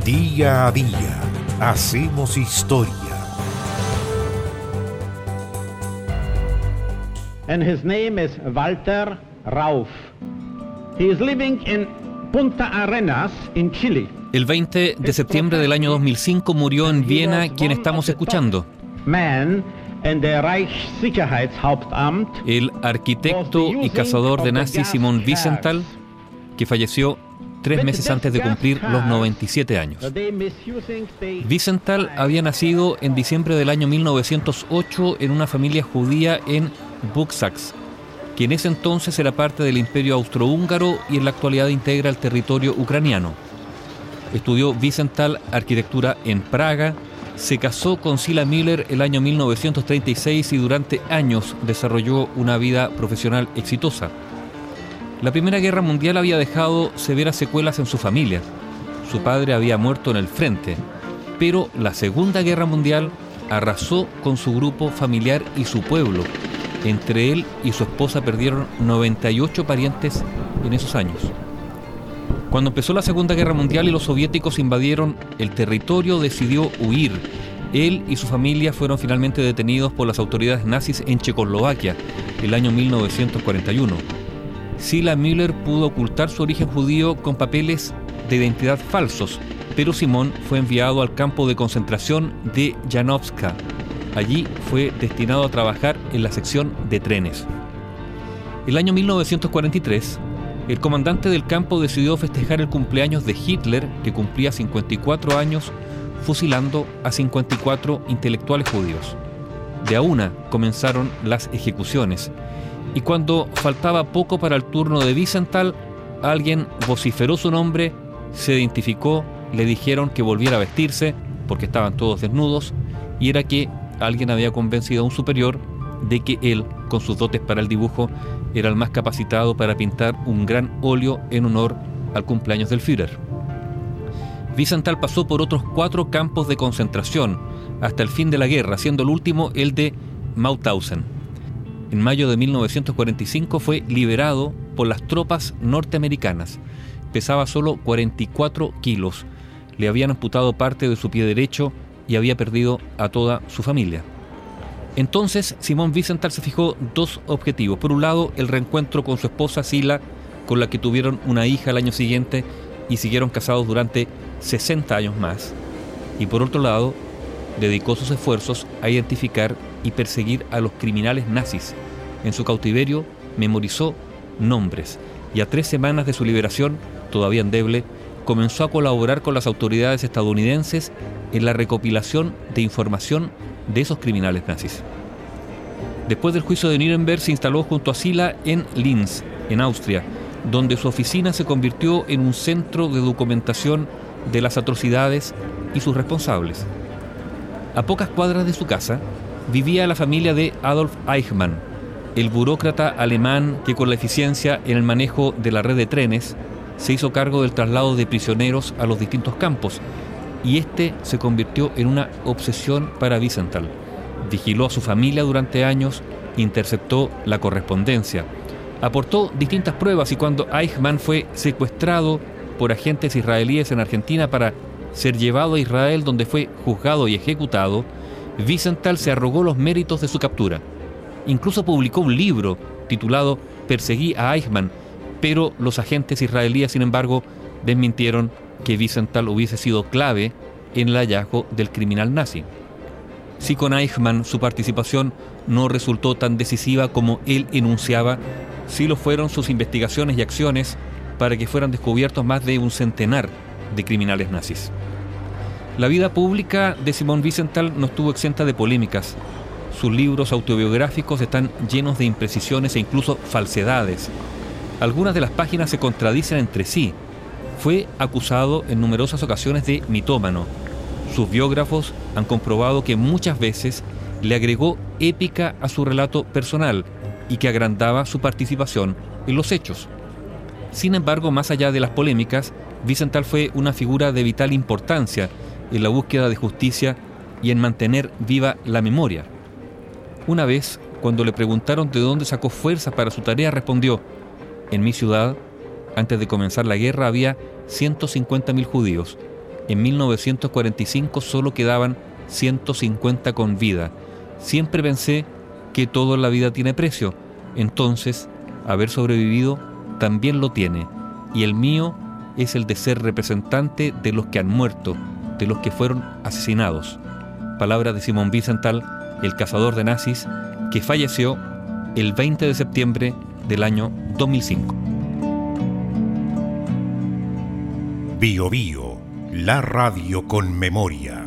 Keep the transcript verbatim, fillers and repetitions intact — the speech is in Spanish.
Día a día hacemos historia. And his name is Walter Rauff. He is living in Punta Arenas in Chile. El veinte de septiembre del año dos mil cinco murió en Viena quien estamos escuchando. Man in the Reichssicherheitshauptamt. El arquitecto y cazador de nazis Simon Wiesenthal, que falleció tres meses antes de cumplir los noventa y siete años. Wiesenthal había nacido en diciembre del año mil novecientos ocho en una familia judía en Buxax, que en ese entonces era parte del Imperio Austrohúngaro y en la actualidad integra el territorio ucraniano. Estudió Wiesenthal arquitectura en Praga, se casó con Sila Müller el año mil novecientos treinta y seis y durante años desarrolló una vida profesional exitosa. La Primera Guerra Mundial había dejado severas secuelas en su familia. Su padre había muerto en el frente, pero la Segunda Guerra Mundial arrasó con su grupo familiar y su pueblo. Entre él y su esposa perdieron noventa y ocho parientes en esos años. Cuando empezó la Segunda Guerra Mundial y los soviéticos invadieron el territorio, decidió huir. Él y su familia fueron finalmente detenidos por las autoridades nazis en Checoslovaquia el año mil novecientos cuarenta y uno. Sila Müller pudo ocultar su origen judío con papeles de identidad falsos, pero Simón fue enviado al campo de concentración de Janowska. Allí fue destinado a trabajar en la sección de trenes. El año mil novecientos cuarenta y tres, el comandante del campo decidió festejar el cumpleaños de Hitler, que cumplía cincuenta y cuatro años, fusilando a cincuenta y cuatro intelectuales judíos. De a una comenzaron las ejecuciones, y cuando faltaba poco para el turno de Wiesenthal, alguien vociferó su nombre, se identificó, le dijeron que volviera a vestirse, porque estaban todos desnudos, y era que alguien había convencido a un superior de que él, con sus dotes para el dibujo, era el más capacitado para pintar un gran óleo en honor al cumpleaños del Führer. Wiesenthal pasó por otros cuatro campos de concentración hasta el fin de la guerra, siendo el último el de Mauthausen. En mayo de mil novecientos cuarenta y cinco fue liberado por las tropas norteamericanas. Pesaba solo cuarenta y cuatro kilos. Le habían amputado parte de su pie derecho y había perdido a toda su familia. Entonces, Simon Wiesenthal se fijó dos objetivos. Por un lado, el reencuentro con su esposa Sila, con la que tuvieron una hija el año siguiente y siguieron casados durante sesenta años más. Y por otro lado, dedicó sus esfuerzos a identificar y perseguir a los criminales nazis. En su cautiverio memorizó nombres y a tres semanas de su liberación, todavía endeble, comenzó a colaborar con las autoridades estadounidenses en la recopilación de información de esos criminales nazis. Después del juicio de Nuremberg se instaló junto a Sila en Linz, en Austria, donde su oficina se convirtió en un centro de documentación de las atrocidades y sus responsables. A pocas cuadras de su casa vivía la familia de Adolf Eichmann, el burócrata alemán que con la eficiencia en el manejo de la red de trenes se hizo cargo del traslado de prisioneros a los distintos campos, y este se convirtió en una obsesión para Wiesenthal. Vigiló a su familia durante años, interceptó la correspondencia, aportó distintas pruebas, y cuando Eichmann fue secuestrado por agentes israelíes en Argentina para ser llevado a Israel, donde fue juzgado y ejecutado, Wiesenthal se arrogó los méritos de su captura. Incluso publicó un libro titulado Perseguí a Eichmann, pero los agentes israelíes, sin embargo, desmintieron que Wiesenthal hubiese sido clave en el hallazgo del criminal nazi. Si con Eichmann su participación no resultó tan decisiva como él enunciaba, sí lo fueron sus investigaciones y acciones para que fueran descubiertos más de un centenar de criminales nazis. La vida pública de Simon Wiesenthal no estuvo exenta de polémicas. Sus libros autobiográficos están llenos de imprecisiones e incluso falsedades. Algunas de las páginas se contradicen entre sí. Fue acusado en numerosas ocasiones de mitómano. Sus biógrafos han comprobado que muchas veces le agregó épica a su relato personal y que agrandaba su participación en los hechos. Sin embargo, más allá de las polémicas, Wiesenthal fue una figura de vital importancia en la búsqueda de justicia y en mantener viva la memoria. Una vez, cuando le preguntaron de dónde sacó fuerzas para su tarea, respondió: en mi ciudad, antes de comenzar la guerra, había ciento cincuenta mil judíos. En mil novecientos cuarenta y cinco solo quedaban ciento cincuenta con vida. Siempre pensé que todo en la vida tiene precio. Entonces, haber sobrevivido también lo tiene. Y el mío es el de ser representante de los que han muerto, de los que fueron asesinados. Palabras de Simon Wiesenthal, el cazador de nazis, que falleció el veinte de septiembre del año dos mil cinco. Bio Bio, la radio con memoria.